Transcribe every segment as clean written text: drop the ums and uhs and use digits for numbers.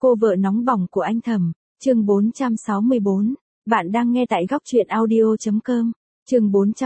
Cô vợ nóng bỏng của anh Thẩm, chương 464. Bạn đang nghe tại góc truyện audio.com. Chương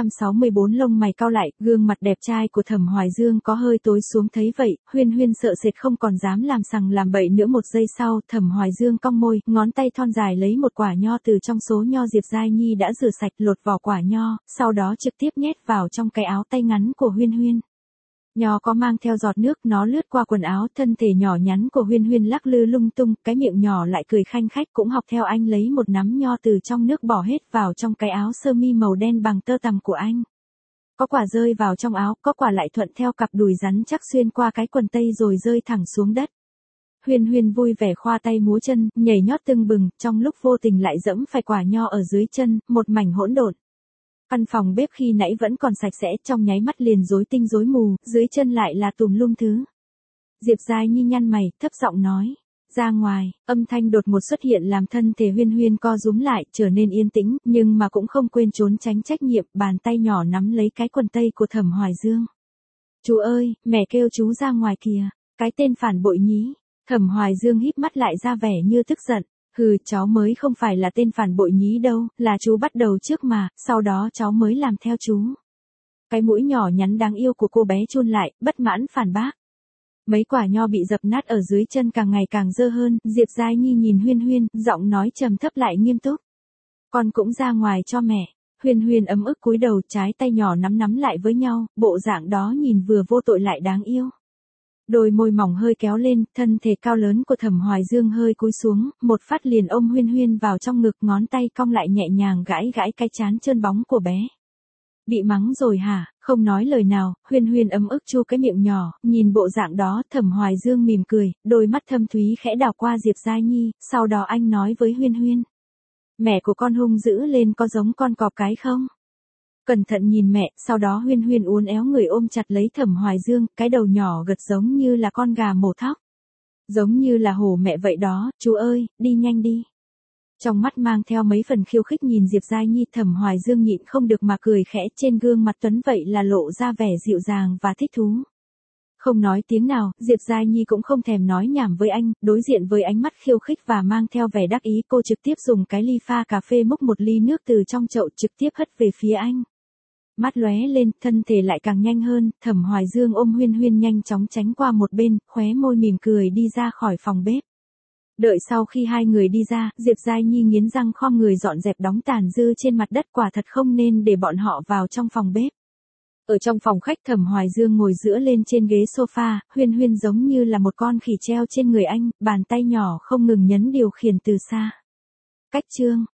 464 lông mày cau lại, gương mặt đẹp trai của Thẩm Hoài Dương có hơi tối xuống thấy vậy, Huyên Huyên sợ sệt không còn dám làm sằng làm bậy nữa. Một giây sau, Thẩm Hoài Dương cong môi, ngón tay thon dài lấy một quả nho từ trong số nho Diệp Giai Nhi đã rửa sạch, lột vỏ quả nho, sau đó trực tiếp nhét vào trong cái áo tay ngắn của Huyên Huyên. Nho có mang theo giọt nước, nó lướt qua quần áo, thân thể nhỏ nhắn của Huyên Huyên lắc lư lung tung, cái miệng nhỏ lại cười khanh khách, cũng học theo anh lấy một nắm nho từ trong nước bỏ hết vào trong cái áo sơ mi màu đen bằng tơ tằm của anh. Có quả rơi vào trong áo, có quả lại thuận theo cặp đùi rắn chắc xuyên qua cái quần tây rồi rơi thẳng xuống đất. Huyên Huyên vui vẻ khoa tay múa chân, nhảy nhót tưng bừng, trong lúc vô tình lại dẫm phải quả nho ở dưới chân, một mảnh hỗn độn. Căn phòng bếp khi nãy vẫn còn sạch sẽ, trong nháy mắt liền rối tinh rối mù, dưới chân lại là tùm lum thứ. Diệp Giai Nhi nhăn mày, thấp giọng nói, ra ngoài. Âm thanh đột ngột xuất hiện làm thân thể Huyên Huyên co rúm lại, trở nên yên tĩnh, nhưng mà cũng không quên trốn tránh trách nhiệm, bàn tay nhỏ nắm lấy cái quần tây của Thẩm Hoài Dương. Chú ơi, mẹ kêu chú ra ngoài kìa, cái tên phản bội nhí. Thẩm Hoài Dương híp mắt lại ra vẻ như tức giận. Hừ, cháu mới không phải là tên phản bội nhí đâu, là chú bắt đầu trước mà, sau đó cháu mới làm theo chú. Cái mũi nhỏ nhắn đáng yêu của cô bé chun lại, bất mãn phản bác. Mấy quả nho bị dập nát ở dưới chân càng ngày càng dơ hơn, Diệp Giai Nhi nhìn Huyên Huyên, giọng nói trầm thấp lại nghiêm túc. Con cũng ra ngoài cho mẹ. Huyên Huyên ấm ức cúi đầu, trái tay nhỏ nắm lại với nhau, bộ dạng đó nhìn vừa vô tội lại đáng yêu. Đôi môi mỏng hơi kéo lên, thân thể cao lớn của Thẩm Hoài Dương hơi cúi xuống, một phát liền ôm Huyên Huyên vào trong ngực, ngón tay cong lại nhẹ nhàng gãi cái trán trơn bóng của bé. Bị mắng rồi hả? Không nói lời nào, Huyên Huyên ấm ức chu cái miệng nhỏ, nhìn bộ dạng đó, Thẩm Hoài Dương mỉm cười, đôi mắt thâm thúy khẽ đảo qua Diệp Giai Nhi, sau đó anh nói với Huyên Huyên. Mẹ của con hung dữ lên có giống con cọp cái không? Cẩn thận nhìn mẹ, sau đó Huyên Huyên uốn éo người ôm chặt lấy Thẩm Hoài Dương, cái đầu nhỏ gật giống như là con gà mổ thóc. Giống như là hổ mẹ vậy đó, chú ơi, đi nhanh đi. Trong mắt mang theo mấy phần khiêu khích nhìn Diệp Giai Nhi, Thẩm Hoài Dương nhịn không được mà cười khẽ, trên gương mặt tuấn vậy là lộ ra vẻ dịu dàng và thích thú. Không nói tiếng nào, Diệp Giai Nhi cũng không thèm nói nhảm với anh, đối diện với ánh mắt khiêu khích và mang theo vẻ đắc ý, cô trực tiếp dùng cái ly pha cà phê múc một ly nước từ trong chậu trực tiếp hất về phía anh. Mắt lóe lên, thân thể lại càng nhanh hơn, Thẩm Hoài Dương ôm Huyên Huyên nhanh chóng tránh qua một bên, khóe môi mỉm cười đi ra khỏi phòng bếp. Đợi sau khi hai người đi ra, Diệp Giai Nhi nghiến răng khom người dọn dẹp đống tàn dư trên mặt đất, quả thật không nên để bọn họ vào trong phòng bếp. Ở trong phòng khách, Thẩm Hoài Dương ngồi dựa lên trên ghế sofa, Huyên Huyên giống như là một con khỉ treo trên người anh, bàn tay nhỏ không ngừng nhấn điều khiển từ xa. Cách chương